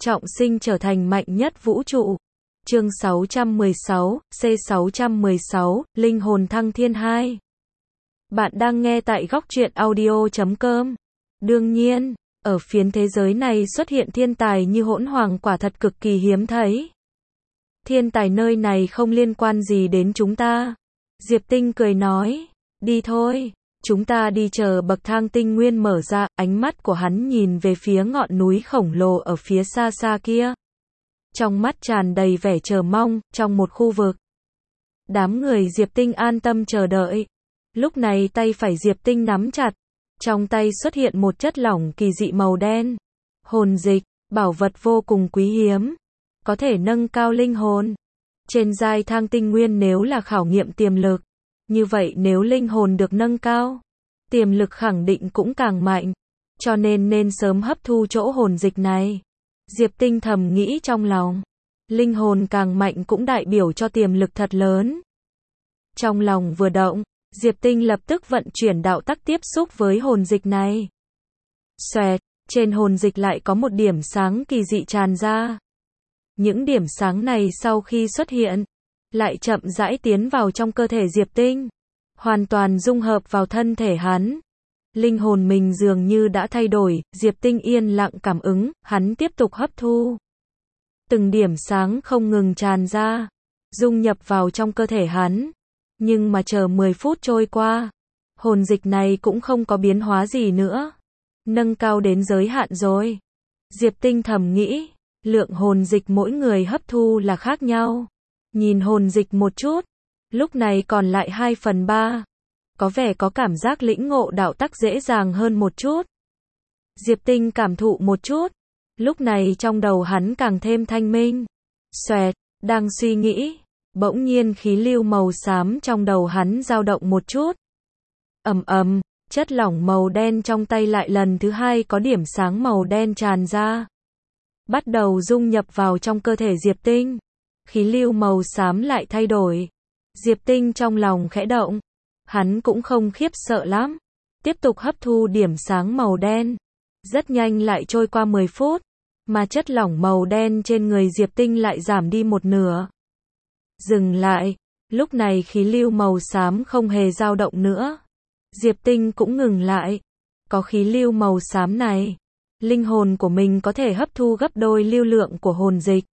trọng sinh trở thành mạnh nhất vũ trụ. Chương 616, C616, Linh hồn thăng thiên 2. Bạn đang nghe tại góc truyện audio.com. Đương nhiên, ở phiến thế giới này xuất hiện thiên tài như Hỗn Hoàng quả thật cực kỳ hiếm thấy. Thiên tài nơi này không liên quan gì đến chúng ta. Diệp Tinh cười nói, đi thôi, chúng ta đi chờ bậc thang tinh nguyên mở ra. Ánh mắt của hắn nhìn về phía ngọn núi khổng lồ ở phía xa xa kia. Trong mắt tràn đầy vẻ chờ mong, trong một khu vực. Đám người Diệp Tinh an tâm chờ đợi. Lúc này tay phải Diệp Tinh nắm chặt. Trong tay xuất hiện một chất lỏng kỳ dị màu đen. Hồn dịch, bảo vật vô cùng quý hiếm. Có thể nâng cao linh hồn. Trên giai thang tinh nguyên nếu là khảo nghiệm tiềm lực. Như vậy nếu linh hồn được nâng cao, tiềm lực khẳng định cũng càng mạnh. Cho nên sớm hấp thu chỗ hồn dịch này. Diệp Tinh thầm nghĩ trong lòng. Linh hồn càng mạnh cũng đại biểu cho tiềm lực thật lớn. Trong lòng vừa động, Diệp Tinh lập tức vận chuyển đạo tắc tiếp xúc với hồn dịch này. Xoẹt, trên hồn dịch lại có một điểm sáng kỳ dị tràn ra. Những điểm sáng này sau khi xuất hiện, lại chậm rãi tiến vào trong cơ thể Diệp Tinh, hoàn toàn dung hợp vào thân thể hắn. Linh hồn mình dường như đã thay đổi, Diệp Tinh yên lặng cảm ứng, hắn tiếp tục hấp thu. Từng điểm sáng không ngừng tràn ra, dung nhập vào trong cơ thể hắn. Nhưng mà chờ 10 phút trôi qua, hồn dịch này cũng không có biến hóa gì nữa. Nâng cao đến giới hạn rồi. Diệp Tinh thầm nghĩ, lượng hồn dịch mỗi người hấp thu là khác nhau. Nhìn hồn dịch một chút, lúc này còn lại 2/3. Có vẻ có cảm giác lĩnh ngộ đạo tắc dễ dàng hơn một chút. Diệp Tinh cảm thụ một chút, lúc này trong đầu hắn càng thêm thanh minh. Xoẹt, đang suy nghĩ, bỗng nhiên khí lưu màu xám trong đầu hắn dao động một chút. Ầm ầm, chất lỏng màu đen trong tay lại lần thứ hai có điểm sáng màu đen tràn ra. Bắt đầu dung nhập vào trong cơ thể Diệp Tinh. Khí lưu màu xám lại thay đổi. Diệp Tinh trong lòng khẽ động. Hắn cũng không khiếp sợ lắm. Tiếp tục hấp thu điểm sáng màu đen. Rất nhanh lại trôi qua 10 phút. Mà chất lỏng màu đen trên người Diệp Tinh lại giảm đi một nửa. Dừng lại. Lúc này khí lưu màu xám không hề dao động nữa. Diệp Tinh cũng ngừng lại. Có khí lưu màu xám này, linh hồn của mình có thể hấp thu gấp đôi lưu lượng của hồn dịch.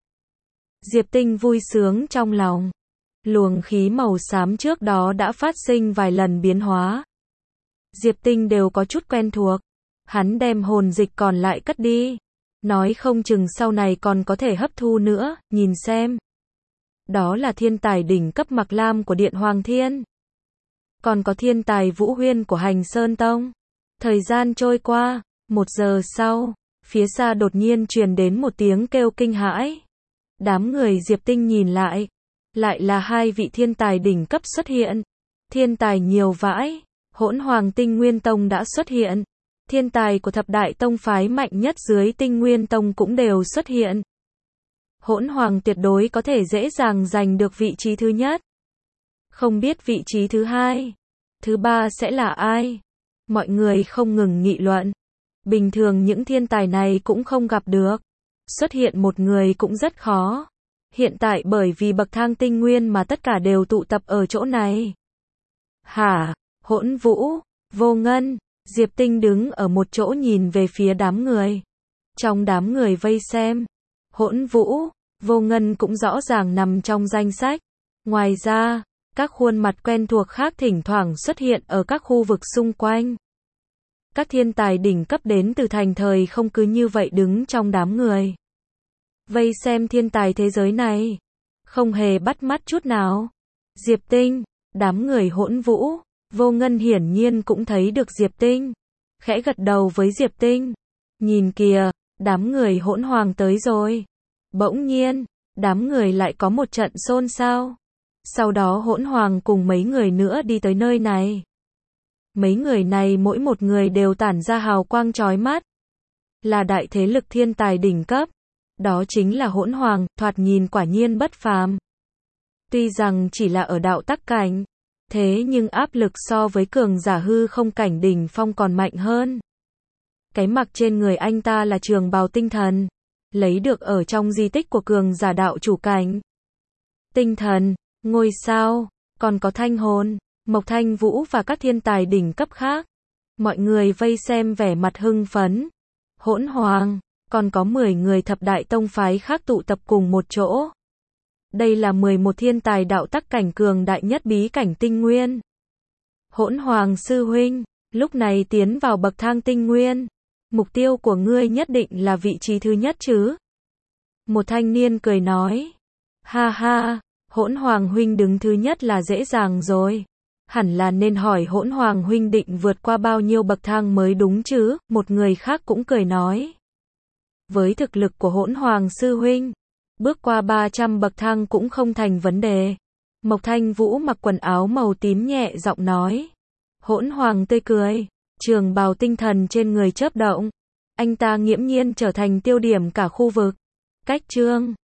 Diệp Tinh vui sướng trong lòng. Luồng khí màu xám trước đó đã phát sinh vài lần biến hóa. Diệp Tinh đều có chút quen thuộc. Hắn đem hồn dịch còn lại cất đi. Nói không chừng sau này còn có thể hấp thu nữa, nhìn xem. Đó là thiên tài đỉnh cấp Mạc Lam của Điện Hoàng Thiên. Còn có thiên tài Vũ Huyên của Hành Sơn Tông. Thời gian trôi qua, 1 giờ sau, phía xa đột nhiên truyền đến một tiếng kêu kinh hãi. Đám người Diệp Tinh nhìn lại là 2 vị thiên tài đỉnh cấp xuất hiện. Thiên tài nhiều vãi, Hỗn Hoàng Tinh Nguyên Tông đã xuất hiện. Thiên tài của thập đại tông phái mạnh nhất dưới Tinh Nguyên Tông cũng đều xuất hiện. Hỗn Hoàng tuyệt đối có thể dễ dàng giành được vị trí thứ nhất. Không biết vị trí thứ 2, thứ 3 sẽ là ai? Mọi người không ngừng nghị luận. Bình thường những thiên tài này cũng không gặp được. Xuất hiện một người cũng rất khó. Hiện tại bởi vì bậc thang tinh nguyên mà tất cả đều tụ tập ở chỗ này. Hả? Hỗn Vũ, Vô Ngân, Diệp Tinh đứng ở một chỗ nhìn về phía đám người. Trong đám người vây xem, Hỗn Vũ, Vô Ngân cũng rõ ràng nằm trong danh sách. Ngoài ra, các khuôn mặt quen thuộc khác thỉnh thoảng xuất hiện ở các khu vực xung quanh. Các thiên tài đỉnh cấp đến từ thành thời không cứ như vậy đứng trong đám người. Vây xem thiên tài thế giới này. Không hề bắt mắt chút nào. Diệp Tinh, đám người Hỗn Vũ, Vô Ngân hiển nhiên cũng thấy được Diệp Tinh. Khẽ gật đầu với Diệp Tinh. Nhìn kìa, đám người Hỗn Hoàng tới rồi. Bỗng nhiên, đám người lại có một trận xôn xao. Sau đó Hỗn Hoàng cùng mấy người nữa đi tới nơi này. Mấy người này mỗi một người đều tản ra hào quang chói mắt. Là đại thế lực thiên tài đỉnh cấp. Đó chính là Hỗn Hoàng, thoạt nhìn quả nhiên bất phàm. Tuy rằng chỉ là ở đạo tắc cảnh, thế nhưng áp lực so với cường giả hư không cảnh đỉnh phong còn mạnh hơn. Cái mặc trên người anh ta là trường bào tinh thần. lấy được ở trong di tích của cường giả đạo chủ cảnh. Tinh thần, ngôi sao, còn có thanh hồn, Mộc Thanh Vũ và các thiên tài đỉnh cấp khác. Mọi người vây xem vẻ mặt hưng phấn. Hỗn Hoàng, còn có 10 người thập đại tông phái khác tụ tập cùng một chỗ. Đây là 11 thiên tài đạo tắc cảnh cường đại nhất bí cảnh tinh nguyên. Hỗn Hoàng sư huynh, lúc này tiến vào bậc thang tinh nguyên. Mục tiêu của ngươi nhất định là vị trí thứ nhất chứ? Một thanh niên cười nói. Ha ha, Hỗn Hoàng huynh đứng thứ nhất là dễ dàng rồi. Hẳn là nên hỏi Hỗn Hoàng huynh định vượt qua bao nhiêu bậc thang mới đúng chứ? Một người khác cũng cười nói. Với thực lực của Hỗn Hoàng sư huynh, bước qua 300 bậc thang cũng không thành vấn đề. Mộc Thanh Vũ mặc quần áo màu tím nhẹ giọng nói. Hỗn Hoàng tươi cười, trường bào tinh thần trên người chớp động. Anh ta nghiễm nhiên trở thành tiêu điểm cả khu vực. Cách chương